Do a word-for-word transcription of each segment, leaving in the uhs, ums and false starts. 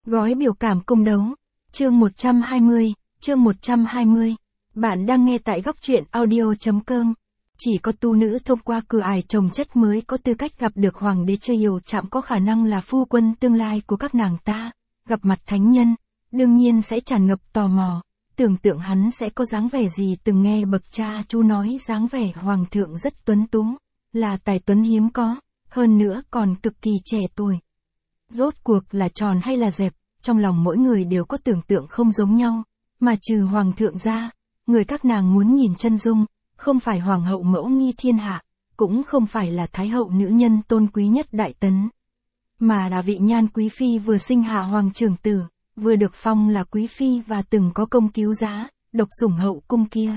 Gói biểu cảm cung đấu. Chương một trăm hai mươi, chương một trăm hai mươi. Bạn đang nghe tại góc truyện audio chấm com. Chỉ có tu nữ thông qua cửa ải trồng chất mới có tư cách gặp được hoàng đế chơi yêu chạm, có khả năng là phu quân tương lai của các nàng ta. Gặp mặt thánh nhân, đương nhiên sẽ tràn ngập tò mò. Tưởng tượng hắn sẽ có dáng vẻ gì, từng nghe bậc cha chú nói dáng vẻ hoàng thượng rất tuấn tú, là tài tuấn hiếm có, hơn nữa còn cực kỳ trẻ tuổi. Rốt cuộc là tròn hay là dẹp, trong lòng mỗi người đều có tưởng tượng không giống nhau, mà trừ hoàng thượng ra, người các nàng muốn nhìn chân dung, không phải hoàng hậu mẫu nghi thiên hạ, cũng không phải là thái hậu nữ nhân tôn quý nhất đại tấn, mà là vị nhan quý phi vừa sinh hạ hoàng trưởng tử, vừa được phong là quý phi và từng có công cứu giá, độc sủng hậu cung kia.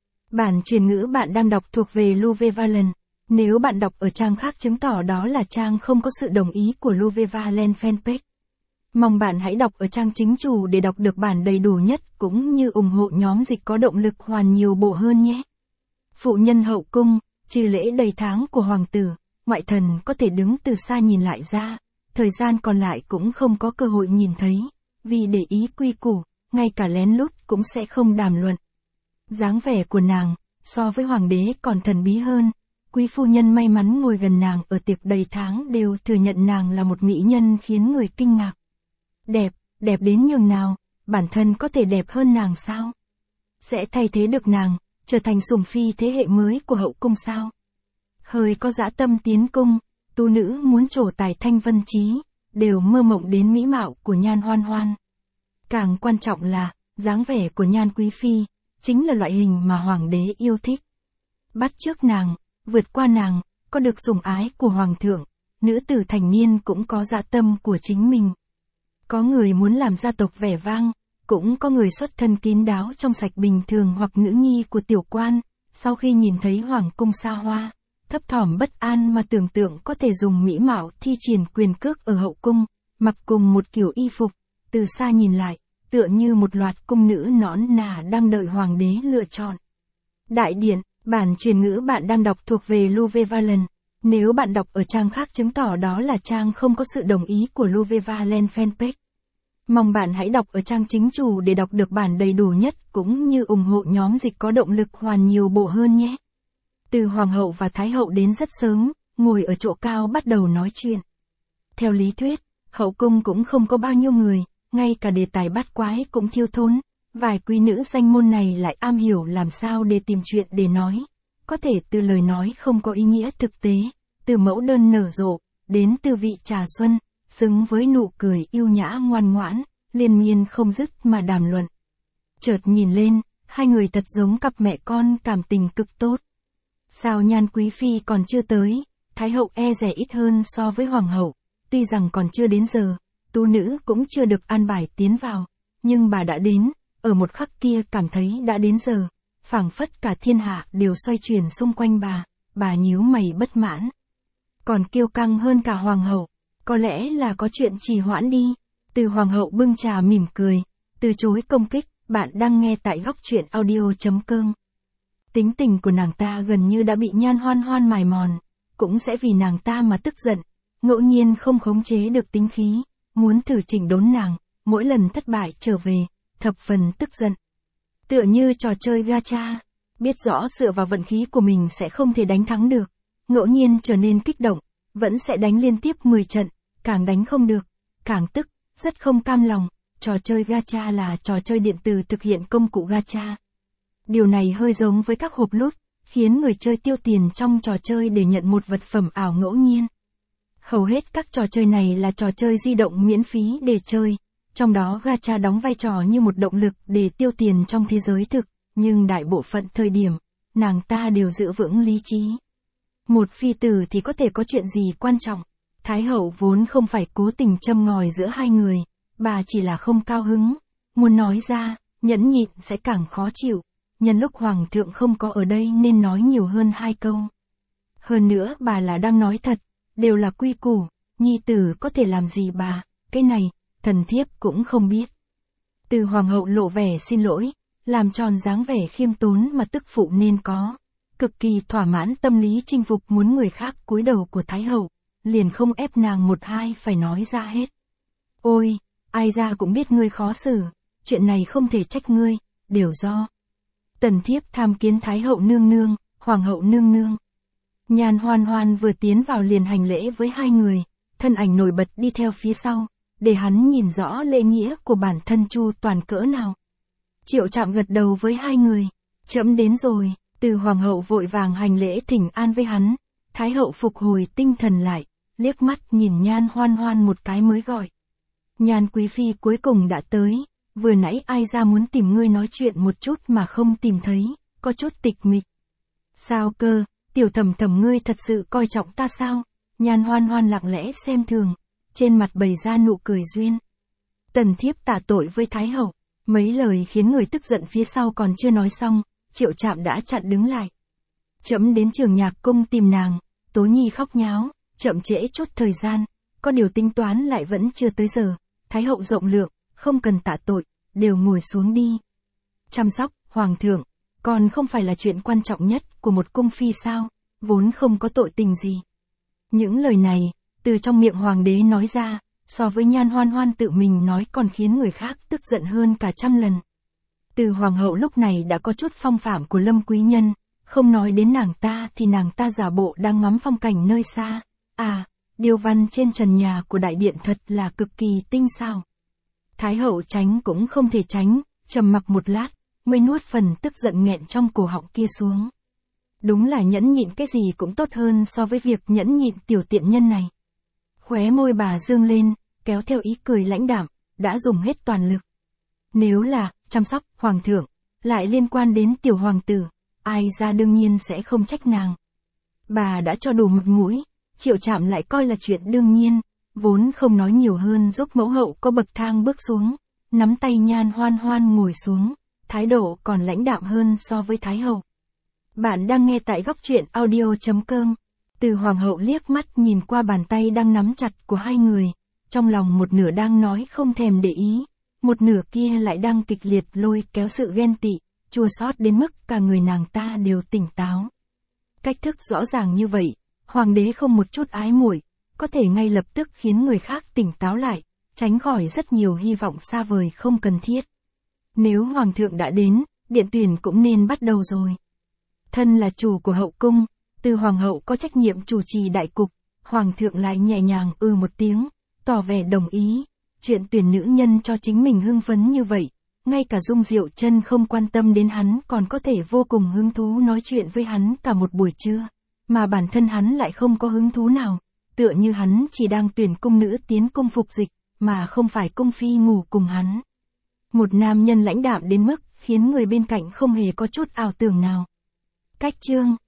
Bản truyền ngữ bạn đang đọc thuộc về Louve Valen. Nếu bạn đọc ở trang khác chứng tỏ đó là trang không có sự đồng ý của Louve Valen fanpage. Mong bạn hãy đọc ở trang chính chủ để đọc được bản đầy đủ nhất, cũng như ủng hộ nhóm dịch có động lực hoàn nhiều bộ hơn nhé. Phụ nhân hậu cung, trừ lễ đầy tháng của hoàng tử, ngoại thần có thể đứng từ xa nhìn lại ra, thời gian còn lại cũng không có cơ hội nhìn thấy, vì để ý quy củ, ngay cả lén lút cũng sẽ không đàm luận. Dáng vẻ của nàng, so với hoàng đế còn thần bí hơn. Quý phu nhân may mắn ngồi gần nàng ở tiệc đầy tháng đều thừa nhận nàng là một mỹ nhân khiến người kinh ngạc. Đẹp, đẹp đến nhường nào, bản thân có thể đẹp hơn nàng sao? Sẽ thay thế được nàng, trở thành sủng phi thế hệ mới của hậu cung sao? Hơi có dã tâm tiến cung, tu nữ muốn trổ tài thanh vân trí, đều mơ mộng đến mỹ mạo của Nhan Hoan Hoan. Càng quan trọng là, dáng vẻ của Nhan quý phi, chính là loại hình mà hoàng đế yêu thích. Bắt chước nàng, vượt qua nàng, có được sủng ái của hoàng thượng, nữ tử thành niên cũng có dã tâm của chính mình. Có người muốn làm gia tộc vẻ vang, cũng có người xuất thân kín đáo trong sạch bình thường hoặc nữ nhi của tiểu quan, sau khi nhìn thấy hoàng cung xa hoa, thấp thỏm bất an mà tưởng tượng có thể dùng mỹ mạo thi triển quyền cước ở hậu cung, mặc cùng một kiểu y phục, từ xa nhìn lại, tựa như một loạt cung nữ nõn nà đang đợi hoàng đế lựa chọn. Đại điện. Bản truyền ngữ bạn đang đọc thuộc về Louve Valen. Nếu bạn đọc ở trang khác chứng tỏ đó là trang không có sự đồng ý của Louve Valen fanpage. Mong bạn hãy đọc ở trang chính chủ để đọc được bản đầy đủ nhất, cũng như ủng hộ nhóm dịch có động lực hoàn nhiều bộ hơn nhé. Từ hoàng hậu và thái hậu đến rất sớm, ngồi ở chỗ cao bắt đầu nói chuyện. Theo lý thuyết, hậu cung cũng không có bao nhiêu người, ngay cả đề tài bát quái cũng thiếu thốn. Vài quý nữ danh môn này lại am hiểu làm sao để tìm chuyện để nói, có thể từ lời nói không có ý nghĩa thực tế, từ mẫu đơn nở rộ, đến từ vị trà xuân, xứng với nụ cười yêu nhã ngoan ngoãn, liên miên không dứt mà đàm luận. Chợt nhìn lên, hai người thật giống cặp mẹ con, cảm tình cực tốt. Sao Nhan quý phi còn chưa tới, thái hậu e rẻ ít hơn so với hoàng hậu, tuy rằng còn chưa đến giờ, tu nữ cũng chưa được an bài tiến vào, nhưng bà đã đến. Ở một khắc kia cảm thấy đã đến giờ, phảng phất cả thiên hạ đều xoay chuyển xung quanh bà, bà nhíu mày bất mãn. Còn kiêu căng hơn cả hoàng hậu, có lẽ là có chuyện trì hoãn đi. Từ hoàng hậu bưng trà mỉm cười, từ chối công kích. Bạn đang nghe tại góc truyện audio chấm com. Tính tình của nàng ta gần như đã bị Nhan Hoan Hoan mài mòn, cũng sẽ vì nàng ta mà tức giận, ngẫu nhiên không khống chế được tính khí, muốn thử chỉnh đốn nàng, mỗi lần thất bại trở về, thập phần tức giận. Tựa như trò chơi gacha, biết rõ dựa vào vận khí của mình sẽ không thể đánh thắng được, ngẫu nhiên trở nên kích động, vẫn sẽ đánh liên tiếp mười trận, càng đánh không được, càng tức, rất không cam lòng. Trò chơi gacha là trò chơi điện tử thực hiện công cụ gacha. Điều này hơi giống với các hộp lút, khiến người chơi tiêu tiền trong trò chơi để nhận một vật phẩm ảo ngẫu nhiên. Hầu hết các trò chơi này là trò chơi di động miễn phí để chơi. Trong đó gacha đóng vai trò như một động lực để tiêu tiền trong thế giới thực, nhưng đại bộ phận thời điểm, nàng ta đều giữ vững lý trí. Một phi tử thì có thể có chuyện gì quan trọng, thái hậu vốn không phải cố tình châm ngòi giữa hai người, bà chỉ là không cao hứng, muốn nói ra, nhẫn nhịn sẽ càng khó chịu, nhân lúc hoàng thượng không có ở đây nên nói nhiều hơn hai câu. Hơn nữa bà là đang nói thật, đều là quy củ, nhi tử có thể làm gì bà, cái này thần thiếp cũng không biết. Từ hoàng hậu lộ vẻ xin lỗi, làm tròn dáng vẻ khiêm tốn mà tức phụ nên có, cực kỳ thỏa mãn tâm lý chinh phục muốn người khác cúi đầu của thái hậu, liền không ép nàng một hai phải nói ra hết. Ôi, ai ra cũng biết ngươi khó xử, chuyện này không thể trách ngươi, đều do. Tần thiếp tham kiến Thái hậu nương nương, Hoàng hậu nương nương. Nhan Hoan Hoan vừa tiến vào liền hành lễ với hai người, thân ảnh nổi bật đi theo phía sau, để hắn nhìn rõ lễ nghĩa của bản thân chu toàn cỡ nào. Triệu Trạm gật đầu với hai người, trẫm đến rồi, Từ Hoàng hậu vội vàng hành lễ thỉnh an với hắn, Thái hậu phục hồi tinh thần lại, liếc mắt nhìn Nhan Hoan Hoan một cái mới gọi. Nhan quý phi cuối cùng đã tới, vừa nãy ai ra muốn tìm ngươi nói chuyện một chút mà không tìm thấy, có chút tịch mịch. Sao cơ, tiểu thầm thầm ngươi thật sự coi trọng ta sao? Nhan Hoan Hoan lặng lẽ xem thường, trên mặt bày ra nụ cười duyên. Tần thiếp tả tội với Thái hậu, mấy lời khiến người tức giận phía sau còn chưa nói xong, Triệu Trạm đã chặn đứng lại. Trẫm đến Trường Nhạc cung tìm nàng, Tố Nhi khóc nháo, chậm trễ chút thời gian, có điều tính toán lại vẫn chưa tới giờ. Thái hậu rộng lượng, không cần tạ tội, đều ngồi xuống đi. Chăm sóc, Hoàng thượng, còn không phải là chuyện quan trọng nhất của một cung phi sao, vốn không có tội tình gì. Những lời này, từ trong miệng Hoàng đế nói ra, so với Nhan Hoan Hoan tự mình nói còn khiến người khác tức giận hơn cả trăm lần. Từ Hoàng hậu lúc này đã có chút phong phạm của Lâm quý nhân, không nói đến nàng ta thì nàng ta giả bộ đang ngắm phong cảnh nơi xa. À, điêu văn trên trần nhà của đại điện thật là cực kỳ tinh xảo. Thái hậu tránh cũng không thể tránh, trầm mặc một lát, mới nuốt phần tức giận nghẹn trong cổ họng kia xuống. Đúng là nhẫn nhịn cái gì cũng tốt hơn so với việc nhẫn nhịn tiểu tiện nhân này. Khóe môi bà dương lên, kéo theo ý cười lãnh đạm, đã dùng hết toàn lực. Nếu là chăm sóc Hoàng thượng, lại liên quan đến tiểu hoàng tử, ai ra đương nhiên sẽ không trách nàng. Bà đã cho đủ mặt mũi, Triệu Trạm lại coi là chuyện đương nhiên, vốn không nói nhiều hơn giúp mẫu hậu có bậc thang bước xuống, nắm tay Nhan Hoan Hoan ngồi xuống, thái độ còn lãnh đạm hơn so với Thái hậu. Bạn đang nghe tại góc truyện audio chấm com. Từ Hoàng hậu liếc mắt nhìn qua bàn tay đang nắm chặt của hai người, trong lòng một nửa đang nói không thèm để ý, một nửa kia lại đang kịch liệt lôi kéo sự ghen tị, chua xót đến mức cả người nàng ta đều tỉnh táo. Cách thức rõ ràng như vậy, Hoàng đế không một chút ái muội, có thể ngay lập tức khiến người khác tỉnh táo lại, tránh khỏi rất nhiều hy vọng xa vời không cần thiết. Nếu Hoàng thượng đã đến, điện tuyển cũng nên bắt đầu rồi. Thân là chủ của hậu cung, Từ Hoàng hậu có trách nhiệm chủ trì đại cục, Hoàng thượng lại nhẹ nhàng ư một tiếng, tỏ vẻ đồng ý. Chuyện tuyển nữ nhân cho chính mình hưng phấn như vậy, ngay cả Dung Diệu Chân không quan tâm đến hắn còn có thể vô cùng hứng thú nói chuyện với hắn cả một buổi trưa, mà bản thân hắn lại không có hứng thú nào, tựa như hắn chỉ đang tuyển cung nữ tiến cung phục dịch, mà không phải cung phi ngủ cùng hắn. Một nam nhân lãnh đạm đến mức khiến người bên cạnh không hề có chút ảo tưởng nào. Cách chương